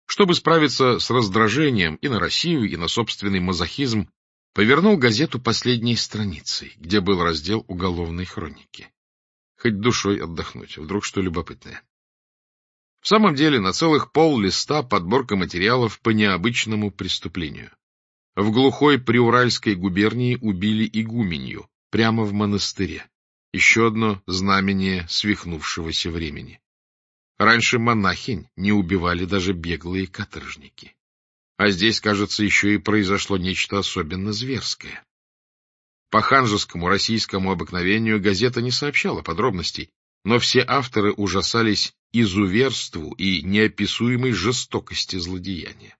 Чтобы справиться с раздражением и на Россию, и на собственный мазохизм, повернул газету последней страницей, где был раздел уголовной хроники. Хоть душой отдохнуть, вдруг что любопытное. В самом деле, на целых пол-листа подборка материалов по необычному преступлению. В глухой Приуральской губернии убили игуменью, прямо в монастыре. Еще одно знамение свихнувшегося времени. Раньше монахинь не убивали даже беглые каторжники. А здесь, кажется, еще и произошло нечто особенно зверское. По ханжескому российскому обыкновению газета не сообщала подробностей, но все авторы ужасались изуверству и неописуемой жестокости злодеяния.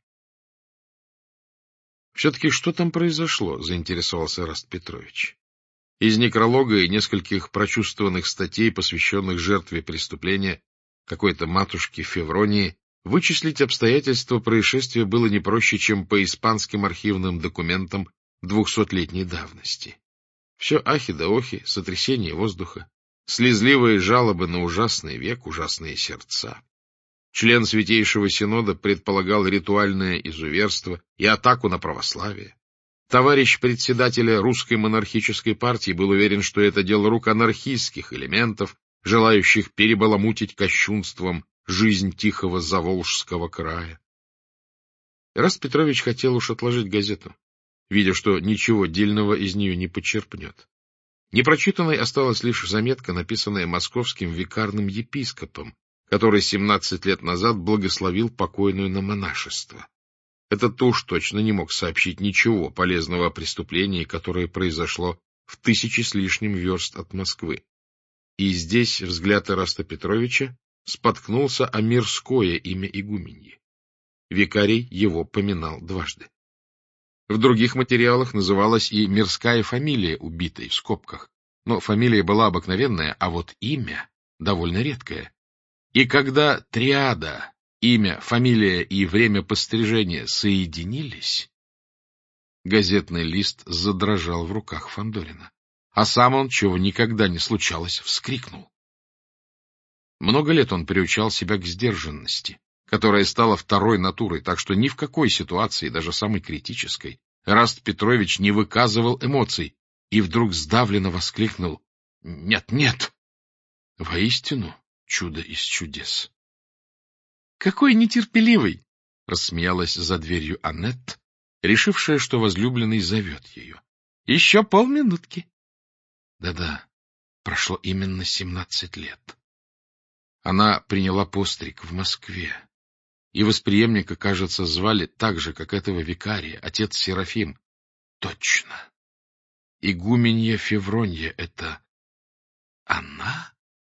«Все-таки что там произошло?» — заинтересовался Эраст Петрович. Из некролога и нескольких прочувствованных статей, посвященных жертве преступления какой-то матушки Февронии, вычислить обстоятельства происшествия было не проще, чем по испанским архивным документам 200-летней давности. Все ахи да охи, сотрясение воздуха, слезливые жалобы на ужасный век, ужасные сердца. Член Святейшего Синода предполагал ритуальное изуверство и атаку на православие. Товарищ председателя русской монархической партии был уверен, что это дело рук анархистских элементов, желающих перебаламутить кощунством жизнь тихого Заволжского края. Эраст Петрович хотел уж отложить газету, видя, что ничего дельного из нее не почерпнет. Непрочитанной осталась лишь заметка, написанная московским викарным епископом, который 17 лет назад благословил покойную на монашество. Этот-то уж точно не мог сообщить ничего полезного о преступлении, которое произошло в 1000 с лишним верст от Москвы. И здесь взгляд Эраста Петровича споткнулся о мирское имя игуменьи. Викарий его поминал дважды. В других материалах называлась и мирская фамилия убитой в скобках, но фамилия была обыкновенная, а вот имя довольно редкое. И когда триада, имя, фамилия и время пострижения соединились, газетный лист задрожал в руках Фандорина, а сам он, чего никогда не случалось, вскрикнул. Много лет он приучал себя к сдержанности, которая стала второй натурой, так что ни в какой ситуации, даже самой критической, Эраст Петрович не выказывал эмоций и вдруг сдавленно воскликнул: «Нет, нет!» Воистину, чудо из чудес. «Какой нетерпеливый!» — рассмеялась за дверью Аннет, решившая, что возлюбленный зовет ее. «Еще полминутки». Да-да, прошло именно 17 лет. Она приняла постриг в Москве, и восприемника, кажется, звали так же, как этого викария, отец Серафим. Точно. Игуменья Февронья — это она?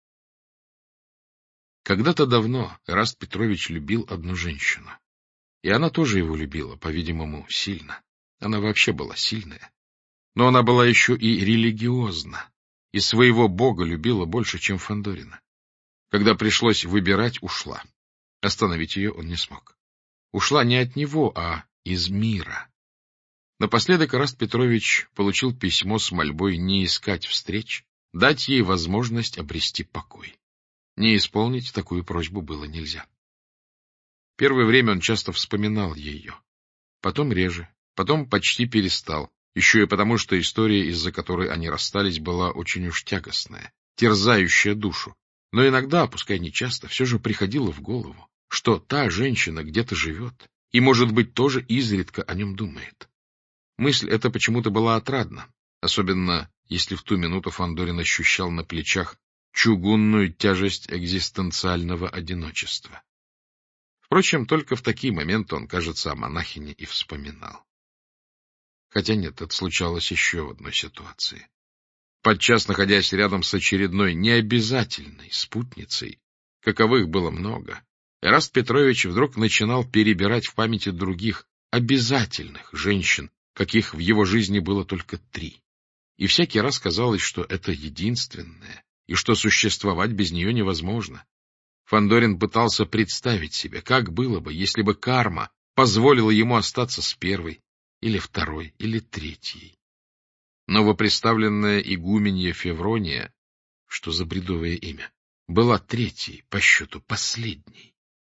Когда-то давно Эраст Петрович любил одну женщину. И она тоже его любила, по-видимому, сильно. Она вообще была сильная. Но она была еще и религиозна, и своего бога любила больше, чем Фандорина. Когда пришлось выбирать, ушла. Остановить ее он не смог. Ушла не от него, а из мира. Напоследок Эраст Петрович получил письмо с мольбой не искать встреч, дать ей возможность обрести покой. Не исполнить такую просьбу было нельзя. Первое время он часто вспоминал ее. Потом реже, потом почти перестал, еще и потому, что история, из-за которой они расстались, была очень уж тягостная, терзающая душу. Но иногда, пускай не часто, все же приходило в голову, что та женщина где-то живет и, может быть, тоже изредка о нем думает. Мысль эта почему-то была отрадна, особенно если в ту минуту Фандорин ощущал на плечах чугунную тяжесть экзистенциального одиночества. Впрочем, только в такие моменты он, кажется, о монахине и вспоминал. Хотя нет, это случалось еще в одной ситуации. Подчас, находясь рядом с очередной необязательной спутницей, каковых было много, Эраст Петрович вдруг начинал перебирать в памяти других обязательных женщин, каких в его жизни было только 3. И всякий раз казалось, что это единственное, и что существовать без нее невозможно. Фандорин пытался представить себе, как было бы, если бы карма позволила ему остаться с первой, или второй, или третьей. Новоприставленная игуменья Феврония, что за бредовое имя, была третьей, по счету последней.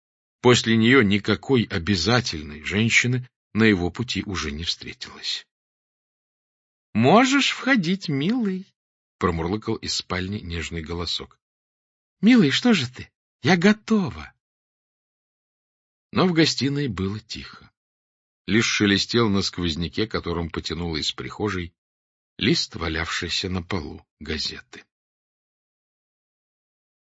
После нее никакой обязательной женщины на его пути уже не встретилось. — Можешь входить, милый, — промурлыкал из спальни нежный голосок. — Милый, что же ты? Я готова. Но в гостиной было тихо. Лишь шелестел на сквозняке, которым потянуло из прихожей лист, валявшийся на полу газеты.